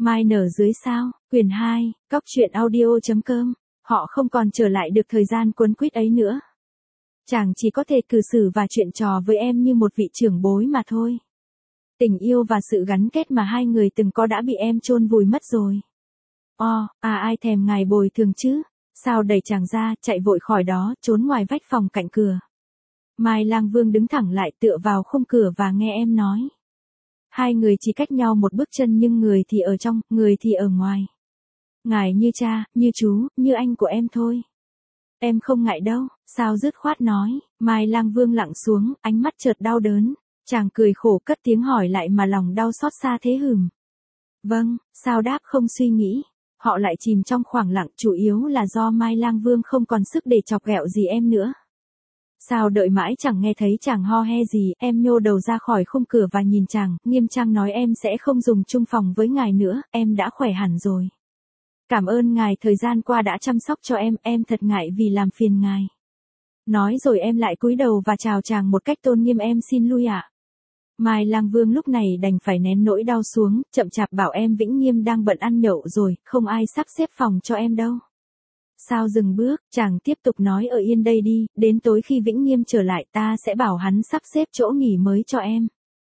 Mai nở dưới sao, quyển 2, Cóc truyện audio.com, họ không còn trở lại được thời gian cuốn quýt ấy nữa. Chàng chỉ có thể cư xử và chuyện trò với em như một vị trưởng bối mà thôi. Tình yêu và sự gắn kết mà hai người từng có đã bị em chôn vùi mất rồi. Ai thèm ngài bồi thường chứ, sao đẩy chàng ra, chạy vội khỏi đó, trốn ngoài vách phòng cạnh cửa. Mai Lang Vương đứng thẳng lại tựa vào khung cửa và nghe em nói. Hai người chỉ cách nhau một bước chân nhưng người thì ở trong, người thì ở ngoài. Ngài như cha, như chú, như anh của em thôi. Em không ngại đâu, sao dứt khoát nói. Mai Lang Vương lặng xuống, ánh mắt chợt đau đớn. Chàng cười khổ cất tiếng hỏi lại mà lòng đau xót xa thế hừm. Vâng, sao đáp không suy nghĩ. Họ lại chìm trong khoảng lặng, chủ yếu là do Mai Lang Vương không còn sức để chọc ghẹo gì em nữa. Sao đợi mãi chẳng nghe thấy chàng ho he gì, em nhô đầu ra khỏi khung cửa và nhìn chàng, nghiêm trang nói em sẽ không dùng chung phòng với ngài nữa, em đã khỏe hẳn rồi. Cảm ơn ngài thời gian qua đã chăm sóc cho em thật ngại vì làm phiền ngài. Nói rồi em lại cúi đầu và chào chàng một cách tôn nghiêm, em xin lui ạ. Mai Lang Vương lúc này đành phải nén nỗi đau xuống, chậm chạp bảo em Vĩnh Nghiêm đang bận ăn nhậu rồi, không ai sắp xếp phòng cho em đâu. Sao dừng bước, chàng tiếp tục nói ở yên đây đi, đến tối khi Vĩnh Nghiêm trở lại ta sẽ bảo hắn sắp xếp chỗ nghỉ mới cho em.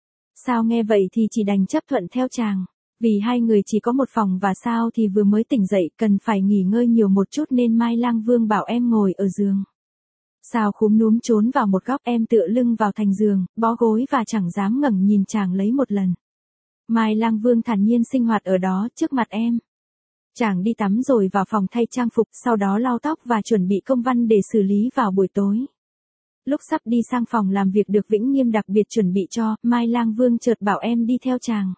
Sao nghe vậy thì chỉ đành chấp thuận theo chàng, vì hai người chỉ có một phòng và sao thì vừa mới tỉnh dậy cần phải nghỉ ngơi nhiều một chút nên Mai Lang Vương bảo em ngồi ở giường. Sao khúm núm trốn vào một góc, em tựa lưng vào thành giường, bó gối và chẳng dám ngẩng nhìn chàng lấy một lần. Mai Lang Vương thản nhiên sinh hoạt ở đó trước mặt em. Chàng đi tắm rồi vào phòng thay trang phục, sau đó lau tóc và chuẩn bị công văn để xử lý vào buổi tối. Lúc sắp đi sang phòng làm việc được Vĩnh Nghiêm đặc biệt chuẩn bị cho, Mai Lang Vương chợt bảo em đi theo chàng.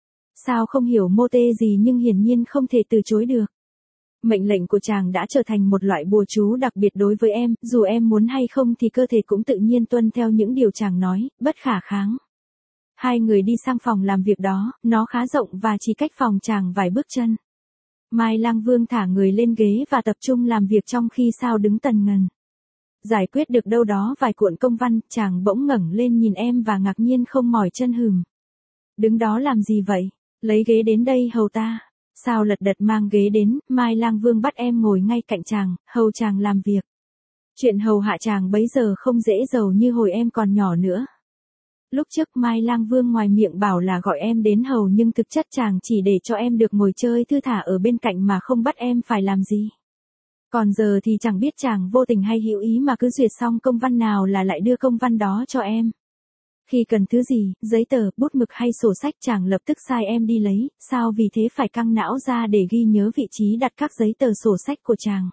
Sao không hiểu mô tê gì nhưng hiển nhiên không thể từ chối được. Mệnh lệnh của chàng đã trở thành một loại bùa chú đặc biệt đối với em, dù em muốn hay không thì cơ thể cũng tự nhiên tuân theo những điều chàng nói, bất khả kháng. Hai người đi sang phòng làm việc đó, nó khá rộng và chỉ cách phòng chàng vài bước chân. Mai Lang Vương thả người lên ghế và tập trung làm việc trong khi Sao đứng tần ngần. Giải quyết được đâu đó vài cuộn công văn, chàng bỗng ngẩng lên nhìn em và ngạc nhiên không mỏi chân hừm. Đứng đó làm gì vậy? Lấy ghế đến đây hầu ta. Sao lật đật mang ghế đến, Mai Lang Vương bắt em ngồi ngay cạnh chàng, hầu chàng làm việc. Chuyện hầu hạ chàng bấy giờ không dễ dầu như hồi em còn nhỏ nữa. Lúc trước Mai Lang Vương ngoài miệng bảo là gọi em đến hầu nhưng thực chất chàng chỉ để cho em được ngồi chơi thư thả ở bên cạnh mà không bắt em phải làm gì. Còn giờ thì chẳng biết chàng vô tình hay hữu ý mà cứ duyệt xong công văn nào là lại đưa công văn đó cho em. Khi cần thứ gì, giấy tờ, bút mực hay sổ sách chàng lập tức sai em đi lấy, sao vì thế phải căng não ra để ghi nhớ vị trí đặt các giấy tờ sổ sách của chàng.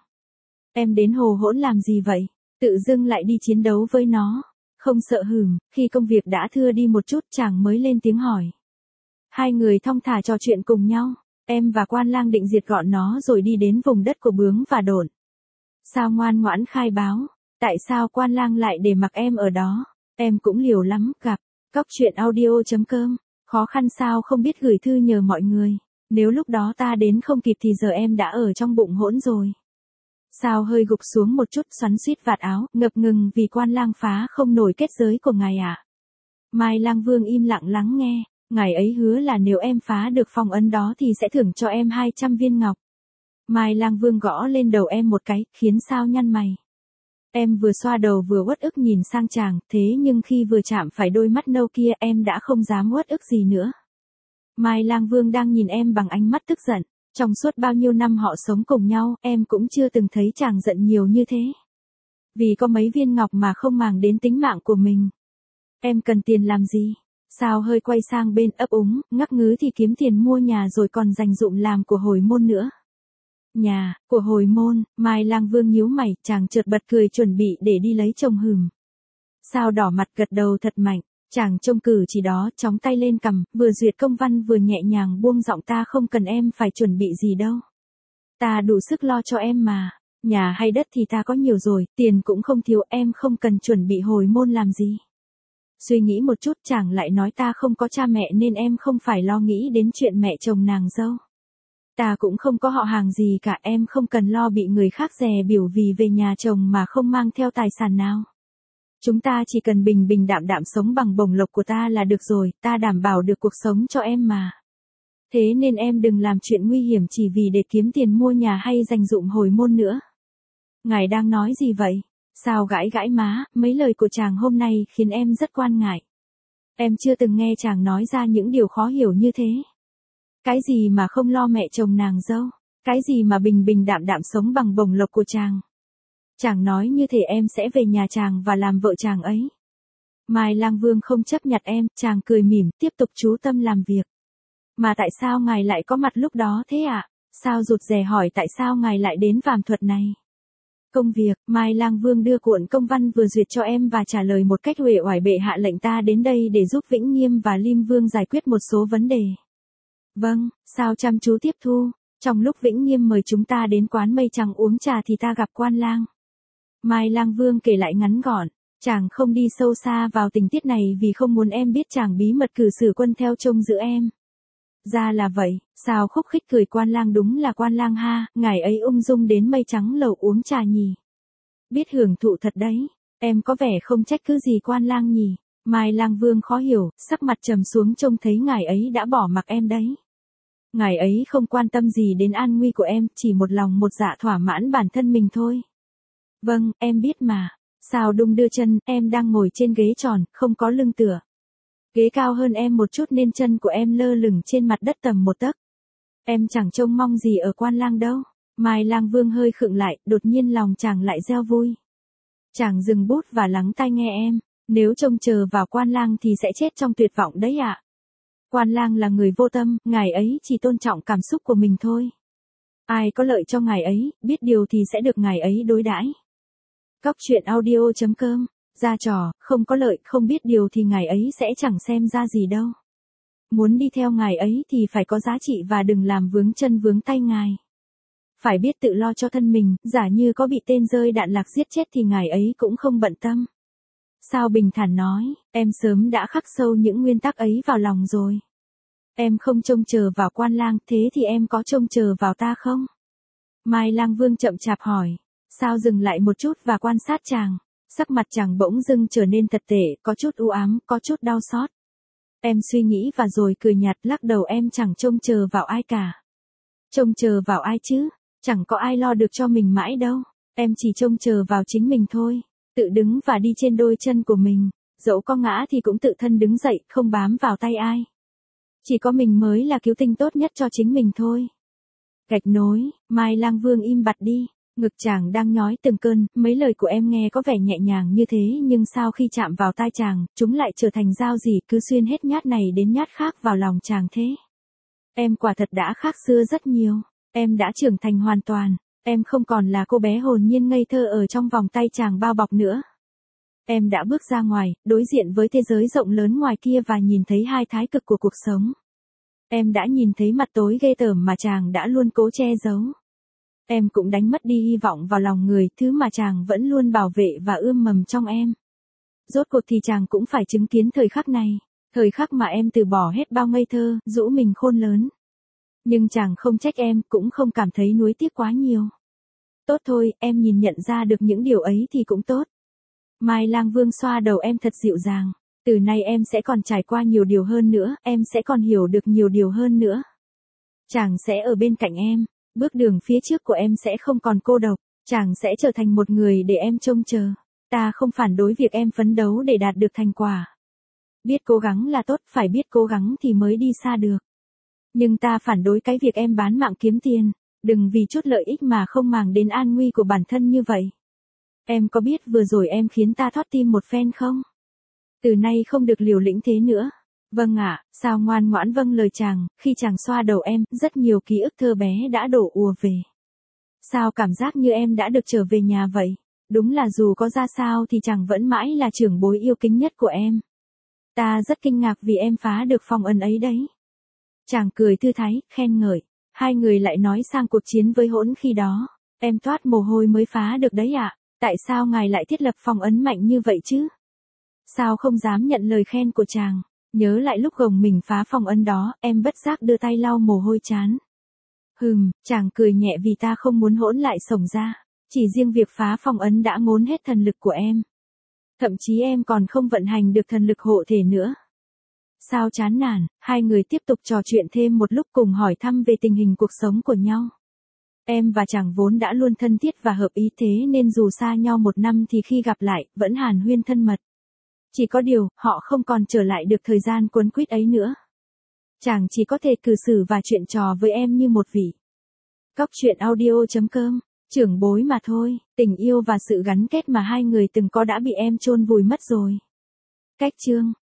Em đến hồ hỗn làm gì vậy? Tự dưng lại đi chiến đấu với nó. Không sợ hừm, khi công việc đã thưa đi một chút chàng mới lên tiếng hỏi. Hai người thong thả trò chuyện cùng nhau, em và Quan Lang định diệt gọn nó rồi đi đến vùng đất của Bướm và Độn. Sao ngoan ngoãn khai báo, tại sao Quan Lang lại để mặc em ở đó? Em cũng liều lắm, gặp, Cóc truyện audio.com, khó khăn sao không biết gửi thư nhờ mọi người, nếu lúc đó ta đến không kịp thì giờ em đã ở trong bụng hỗn rồi. Sao hơi gục xuống một chút xoắn xuýt vạt áo, ngập ngừng vì Quan Lang phá không nổi kết giới của ngài ạ. Mai Lang Vương im lặng lắng nghe, ngài ấy hứa là nếu em phá được phong ấn đó thì sẽ thưởng cho em 200 viên ngọc. Mai Lang Vương gõ lên đầu em một cái, khiến Sao nhăn mày. Em vừa xoa đầu vừa uất ức nhìn sang chàng, thế nhưng khi vừa chạm phải đôi mắt nâu kia em đã không dám uất ức gì nữa. Mai Lang Vương đang nhìn em bằng ánh mắt tức giận. Trong suốt bao nhiêu năm họ sống cùng nhau, em cũng chưa từng thấy chàng giận nhiều như thế. Vì có mấy viên ngọc mà không màng đến tính mạng của mình. Em cần tiền làm gì? Sao hơi quay sang bên ấp úng, ngắc ngứ thì kiếm tiền mua nhà rồi còn dành dụm làm của hồi môn nữa. Nhà, của hồi môn, Mai Lang Vương nhíu mày, chàng chợt bật cười chuẩn bị để đi lấy chồng hừm. Sao đỏ mặt gật đầu thật mạnh. Chàng trông cử chỉ đó, chóng tay lên cằm, vừa duyệt công văn vừa nhẹ nhàng buông giọng ta không cần em phải chuẩn bị gì đâu. Ta đủ sức lo cho em mà, nhà hay đất thì ta có nhiều rồi, tiền cũng không thiếu, em không cần chuẩn bị hồi môn làm gì. Suy nghĩ một chút chàng lại nói ta không có cha mẹ nên em không phải lo nghĩ đến chuyện mẹ chồng nàng dâu. Ta cũng không có họ hàng gì cả, em không cần lo bị người khác dè biểu vì về nhà chồng mà không mang theo tài sản nào. Chúng ta chỉ cần bình bình đạm đạm sống bằng bổng lộc của ta là được rồi, ta đảm bảo được cuộc sống cho em mà. Thế nên em đừng làm chuyện nguy hiểm chỉ vì để kiếm tiền mua nhà hay dành dụm hồi môn nữa. Ngài đang nói gì vậy? Sao gãi gãi má, mấy lời của chàng hôm nay khiến em rất quan ngại. Em chưa từng nghe chàng nói ra những điều khó hiểu như thế. Cái gì mà không lo mẹ chồng nàng dâu? Cái gì mà bình bình đạm đạm sống bằng bổng lộc của chàng? Chàng nói như thể em sẽ về nhà chàng và làm vợ chàng ấy. Mai Lang Vương không chấp nhặt em, chàng cười mỉm, tiếp tục chú tâm làm việc. Mà tại sao ngài lại có mặt lúc đó thế ạ? Sao rụt rè hỏi tại sao ngài lại đến phàm thuật này? Công việc, Mai Lang Vương đưa cuộn công văn vừa duyệt cho em và trả lời một cách uể oải, bệ hạ lệnh ta đến đây để giúp Vĩnh Nghiêm và Lim Vương giải quyết một số vấn đề. Vâng, sao chăm chú tiếp thu. Trong lúc Vĩnh Nghiêm mời chúng ta đến quán mây trắng uống trà thì ta gặp quan lang. Mai Lang Vương kể lại ngắn gọn, chàng không đi sâu xa vào tình tiết này vì không muốn em biết chàng bí mật cử sử quân theo trông giữ em. Ra là vậy, sao khúc khích cười, quan lang đúng là quan lang ha, ngài ấy ung dung đến mây trắng lầu uống trà nhỉ. Biết hưởng thụ thật đấy, em có vẻ không trách cứ gì quan lang nhỉ. Mai Lang Vương khó hiểu, sắc mặt trầm xuống trông thấy ngài ấy đã bỏ mặc em đấy. Ngài ấy không quan tâm gì đến an nguy của em, chỉ một lòng một dạ thỏa mãn bản thân mình thôi. Vâng, em biết mà. Sao đung đưa chân, em đang ngồi trên ghế tròn, không có lưng tựa. Ghế cao hơn em một chút nên chân của em lơ lửng trên mặt đất tầm 1 tấc. Em chẳng trông mong gì ở quan lang đâu. Mai Lang Vương hơi khựng lại, đột nhiên lòng chàng lại reo vui. Chàng dừng bút và lắng tai nghe em. Nếu trông chờ vào quan lang thì sẽ chết trong tuyệt vọng đấy ạ. Quan lang là người vô tâm, ngài ấy chỉ tôn trọng cảm xúc của mình thôi. Ai có lợi cho ngài ấy, biết điều thì sẽ được ngài ấy đối đãi. Cóc truyện audio.com, ra trò, không có lợi, không biết điều thì ngài ấy sẽ chẳng xem ra gì đâu. Muốn đi theo ngài ấy thì phải có giá trị và đừng làm vướng chân vướng tay ngài. Phải biết tự lo cho thân mình, giả như có bị tên rơi đạn lạc giết chết thì ngài ấy cũng không bận tâm. Sao bình thản nói, em sớm đã khắc sâu những nguyên tắc ấy vào lòng rồi. Em không trông chờ vào quan lang, thế thì em có trông chờ vào ta không? Mai Lang Vương chậm chạp hỏi. Sao dừng lại một chút và quan sát chàng. Sắc mặt chàng bỗng dưng trở nên thật tệ, có chút u ám, có chút đau xót. Em suy nghĩ và rồi cười nhạt, lắc đầu, em chẳng trông chờ vào ai cả. Trông chờ vào ai chứ? Chẳng có ai lo được cho mình mãi đâu. Em chỉ trông chờ vào chính mình thôi. Tự đứng và đi trên đôi chân của mình. Dẫu có ngã thì cũng tự thân đứng dậy, không bám vào tay ai. Chỉ có mình mới là cứu tinh tốt nhất cho chính mình thôi. Gạch nối, Mai Lang Vương im bặt đi. Ngực chàng đang nhói từng cơn, mấy lời của em nghe có vẻ nhẹ nhàng như thế nhưng sau khi chạm vào tai chàng, chúng lại trở thành dao dỉ cứ xuyên hết nhát này đến nhát khác vào lòng chàng thế. Em quả thật đã khác xưa rất nhiều. Em đã trưởng thành hoàn toàn. Em không còn là cô bé hồn nhiên ngây thơ ở trong vòng tay chàng bao bọc nữa. Em đã bước ra ngoài, đối diện với thế giới rộng lớn ngoài kia và nhìn thấy hai thái cực của cuộc sống. Em đã nhìn thấy mặt tối ghê tởm mà chàng đã luôn cố che giấu. Em cũng đánh mất đi hy vọng vào lòng người, thứ mà chàng vẫn luôn bảo vệ và ươm mầm trong em. Rốt cuộc thì chàng cũng phải chứng kiến thời khắc này, thời khắc mà em từ bỏ hết bao ngây thơ, dỗ mình khôn lớn. Nhưng chàng không trách em, cũng không cảm thấy nuối tiếc quá nhiều. Tốt thôi, em nhìn nhận ra được những điều ấy thì cũng tốt. Mai Lang Vương xoa đầu em thật dịu dàng. Từ nay em sẽ còn trải qua nhiều điều hơn nữa, em sẽ còn hiểu được nhiều điều hơn nữa. Chàng sẽ ở bên cạnh em. Bước đường phía trước của em sẽ không còn cô độc, chàng sẽ trở thành một người để em trông chờ. Ta không phản đối việc em phấn đấu để đạt được thành quả. Biết cố gắng là tốt, phải biết cố gắng thì mới đi xa được. Nhưng ta phản đối cái việc em bán mạng kiếm tiền, đừng vì chút lợi ích mà không màng đến an nguy của bản thân như vậy. Em có biết vừa rồi em khiến ta thót tim một phen không? Từ nay không được liều lĩnh thế nữa. Vâng ạ, sao ngoan ngoãn vâng lời chàng, khi chàng xoa đầu em, rất nhiều ký ức thơ bé đã đổ ùa về. Sao cảm giác như em đã được trở về nhà vậy? Đúng là dù có ra sao thì chàng vẫn mãi là trưởng bối yêu kính nhất của em. Ta rất kinh ngạc vì em phá được phong ấn ấy đấy. Chàng cười thư thái, khen ngợi. Hai người lại nói sang cuộc chiến với Hỗn khi đó. Em toát mồ hôi mới phá được đấy ạ. Tại sao ngài lại thiết lập phong ấn mạnh như vậy chứ? Sao không dám nhận lời khen của chàng? Nhớ lại lúc gồng mình phá phong ấn đó, em bất giác đưa tay lau mồ hôi chán. Chàng cười nhẹ vì ta không muốn Hỗn lại xổng ra. Chỉ riêng việc phá phong ấn đã ngốn hết thần lực của em. Thậm chí em còn không vận hành được thần lực hộ thể nữa. Sao chán nản, hai người tiếp tục trò chuyện thêm một lúc cùng hỏi thăm về tình hình cuộc sống của nhau. Em và chàng vốn đã luôn thân thiết và hợp ý thế nên dù xa nhau 1 năm thì khi gặp lại, vẫn hàn huyên thân mật. Chỉ có điều, họ không còn trở lại được thời gian cuốn quýt ấy nữa. Chàng chỉ có thể cư xử và chuyện trò với em như một vị. Cóc truyện audio.com, trưởng bối mà thôi, tình yêu và sự gắn kết mà hai người từng có đã bị em chôn vùi mất rồi. Cách chương